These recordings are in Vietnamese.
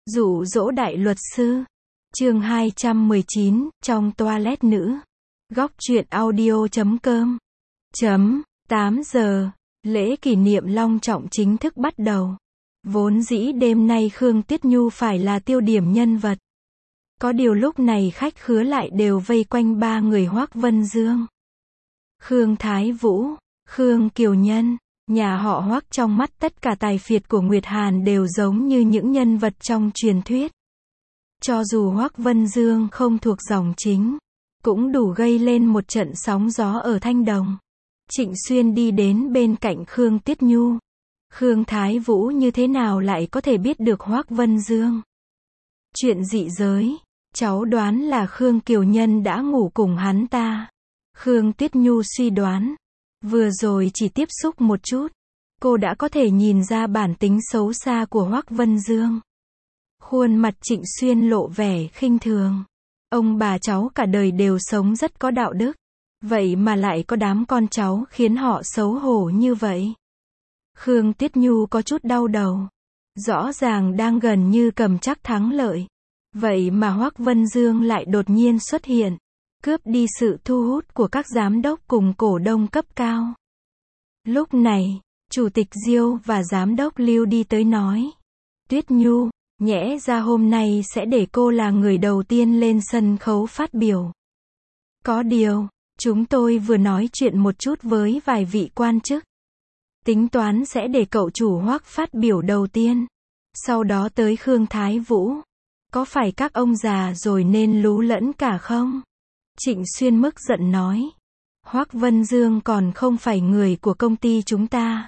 Dụ dỗ đại luật sư. Chương 219, trong toilet nữ. Góc truyện audio.com. 8 giờ, lễ kỷ niệm long trọng chính thức bắt đầu. Vốn dĩ đêm nay Khương Tuyết Nhu phải là tiêu điểm nhân vật. Có điều lúc này khách khứa lại đều vây quanh ba người Hoắc Vân Dương, Khương Thái Vũ, Khương Kiều Nhân. Nhà họ Hoắc trong mắt tất cả tài phiệt của Nguyệt Hàn đều giống như những nhân vật trong truyền thuyết. Cho dù Hoắc Vân Dương không thuộc dòng chính, cũng đủ gây lên một trận sóng gió ở Thanh Đồng. Trịnh Xuyên đi đến bên cạnh Khương Tuyết Nhu. Khương Thái Vũ như thế nào lại có thể biết được Hoắc Vân Dương? Chuyện dị giới, cháu đoán là Khương Kiều Nhân đã ngủ cùng hắn ta. Khương Tuyết Nhu suy đoán. Vừa rồi chỉ tiếp xúc một chút, cô đã có thể nhìn ra bản tính xấu xa của Hoắc Vân Dương. Khuôn mặt Trịnh Xuyên lộ vẻ khinh thường. Ông bà cháu cả đời đều sống rất có đạo đức, vậy mà lại có đám con cháu khiến họ xấu hổ như vậy. Khương Tuyết Nhu có chút đau đầu. Rõ ràng đang gần như cầm chắc thắng lợi, vậy mà Hoắc Vân Dương lại đột nhiên xuất hiện, cướp đi sự thu hút của các giám đốc cùng cổ đông cấp cao. Lúc này, Chủ tịch Diêu và Giám đốc Lưu đi tới nói: Tuyết Nhu, nhẽ ra hôm nay sẽ để cô là người đầu tiên lên sân khấu phát biểu. Có điều, chúng tôi vừa nói chuyện một chút với vài vị quan chức. Tính toán sẽ để cậu chủ Hoắc phát biểu đầu tiên. Sau đó tới Khương Thái Vũ. Có phải các ông già rồi nên lú lẫn cả không? Trịnh Xuyên mức giận nói. Hoắc Vân Dương còn không phải người của công ty chúng ta.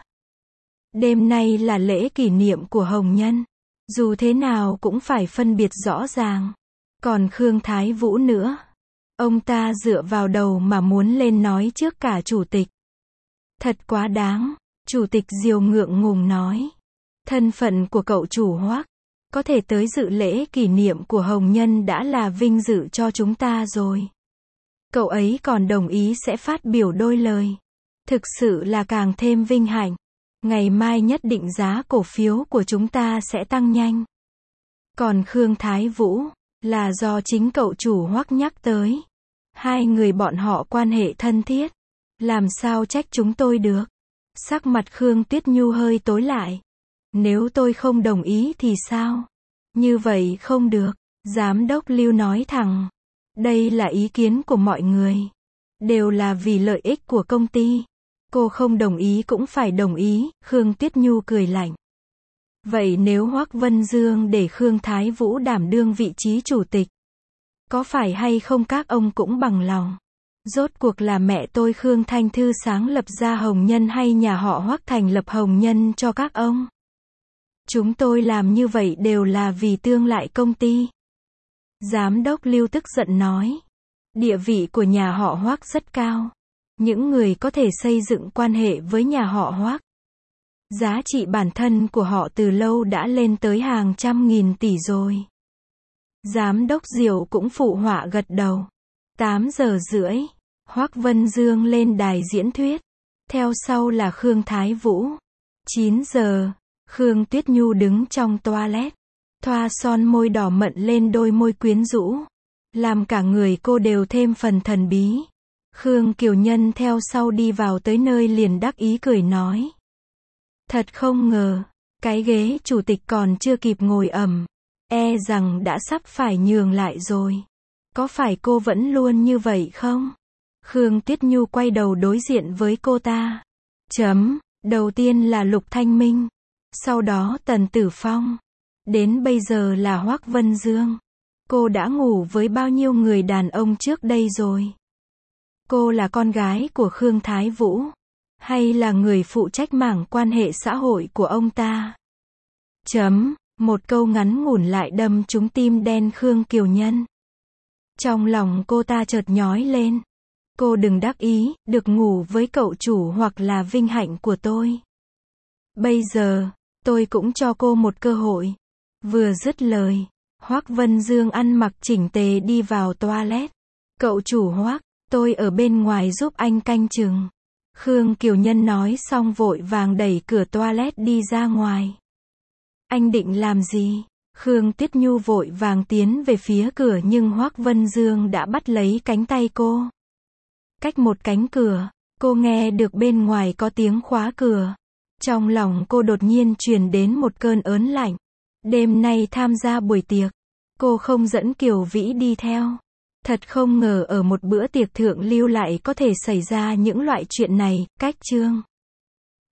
Đêm nay là lễ kỷ niệm của Hồng Nhân. Dù thế nào cũng phải phân biệt rõ ràng. Còn Khương Thái Vũ nữa. Ông ta dựa vào đầu mà muốn lên nói trước cả chủ tịch. Thật quá đáng. Chủ tịch Diêu ngượng ngùng nói. Thân phận của cậu chủ Hoắc, có thể tới dự lễ kỷ niệm của Hồng Nhân đã là vinh dự cho chúng ta rồi. Cậu ấy còn đồng ý sẽ phát biểu đôi lời. Thực sự là càng thêm vinh hạnh. Ngày mai nhất định giá cổ phiếu của chúng ta sẽ tăng nhanh. Còn Khương Thái Vũ, là do chính cậu chủ Hoắc nhắc tới. Hai người bọn họ quan hệ thân thiết. Làm sao trách chúng tôi được? Sắc mặt Khương Tuyết Nhu hơi tối lại. Nếu tôi không đồng ý thì sao? Như vậy không được. Giám đốc Lưu nói thẳng. Đây là ý kiến của mọi người. Đều là vì lợi ích của công ty. Cô không đồng ý cũng phải đồng ý. Khương Tuyết Nhu cười lạnh. Vậy nếu Hoắc Vân Dương để Khương Thái Vũ đảm đương vị trí chủ tịch, có phải hay không các ông cũng bằng lòng? Rốt cuộc là mẹ tôi Khương Thanh Thư sáng lập ra Hồng Nhân hay nhà họ Hoắc thành lập Hồng Nhân cho các ông? Chúng tôi làm như vậy đều là vì tương lai công ty. Giám đốc Lưu tức giận nói. Địa vị của nhà họ Hoắc rất cao. Những người có thể xây dựng quan hệ với nhà họ Hoắc, giá trị bản thân của họ từ lâu đã lên tới hàng trăm nghìn tỷ rồi. Giám đốc Diêu cũng phụ họa gật đầu. 8 giờ rưỡi, Hoắc Vân Dương lên đài diễn thuyết. Theo sau là Khương Thái Vũ. 9 giờ, Khương Tuyết Nhu đứng trong toilet, thoa son môi đỏ mận lên đôi môi quyến rũ, làm cả người cô đều thêm phần thần bí. Khương Kiều Nhân theo sau đi vào tới nơi liền đắc ý cười nói. Thật không ngờ, cái ghế chủ tịch còn chưa kịp ngồi ẩm, e rằng đã sắp phải nhường lại rồi. Có phải cô vẫn luôn như vậy không? Khương Tuyết Nhu quay đầu đối diện với cô ta. Đầu tiên là Lục Thanh Minh, sau đó Tần Tử Phong, đến bây giờ là Hoắc Vân Dương. Cô đã ngủ với bao nhiêu người đàn ông trước đây rồi? Cô là con gái của Khương Thái Vũ, hay là người phụ trách mảng quan hệ xã hội của ông ta? Một câu ngắn ngủn lại đâm trúng tim đen Khương Kiều Nhân. Trong lòng cô ta chợt nhói lên. Cô đừng đắc ý, được ngủ với cậu chủ hoặc là vinh hạnh của tôi. Bây giờ, tôi cũng cho cô một cơ hội. Vừa dứt lời, Hoắc Vân Dương ăn mặc chỉnh tề đi vào toilet. Cậu chủ Hoắc, tôi ở bên ngoài giúp anh canh chừng. Khương Kiều Nhân nói xong vội vàng đẩy cửa toilet đi ra ngoài. Anh định làm gì? Khương Tuyết Nhu vội vàng tiến về phía cửa nhưng Hoắc Vân Dương đã bắt lấy cánh tay cô. Cách một cánh cửa, cô nghe được bên ngoài có tiếng khóa cửa. Trong lòng cô đột nhiên truyền đến một cơn ớn lạnh. Đêm nay tham gia buổi tiệc, cô không dẫn Kiều Vĩ đi theo. Thật không ngờ ở một bữa tiệc thượng lưu lại có thể xảy ra những loại chuyện này. Cách chương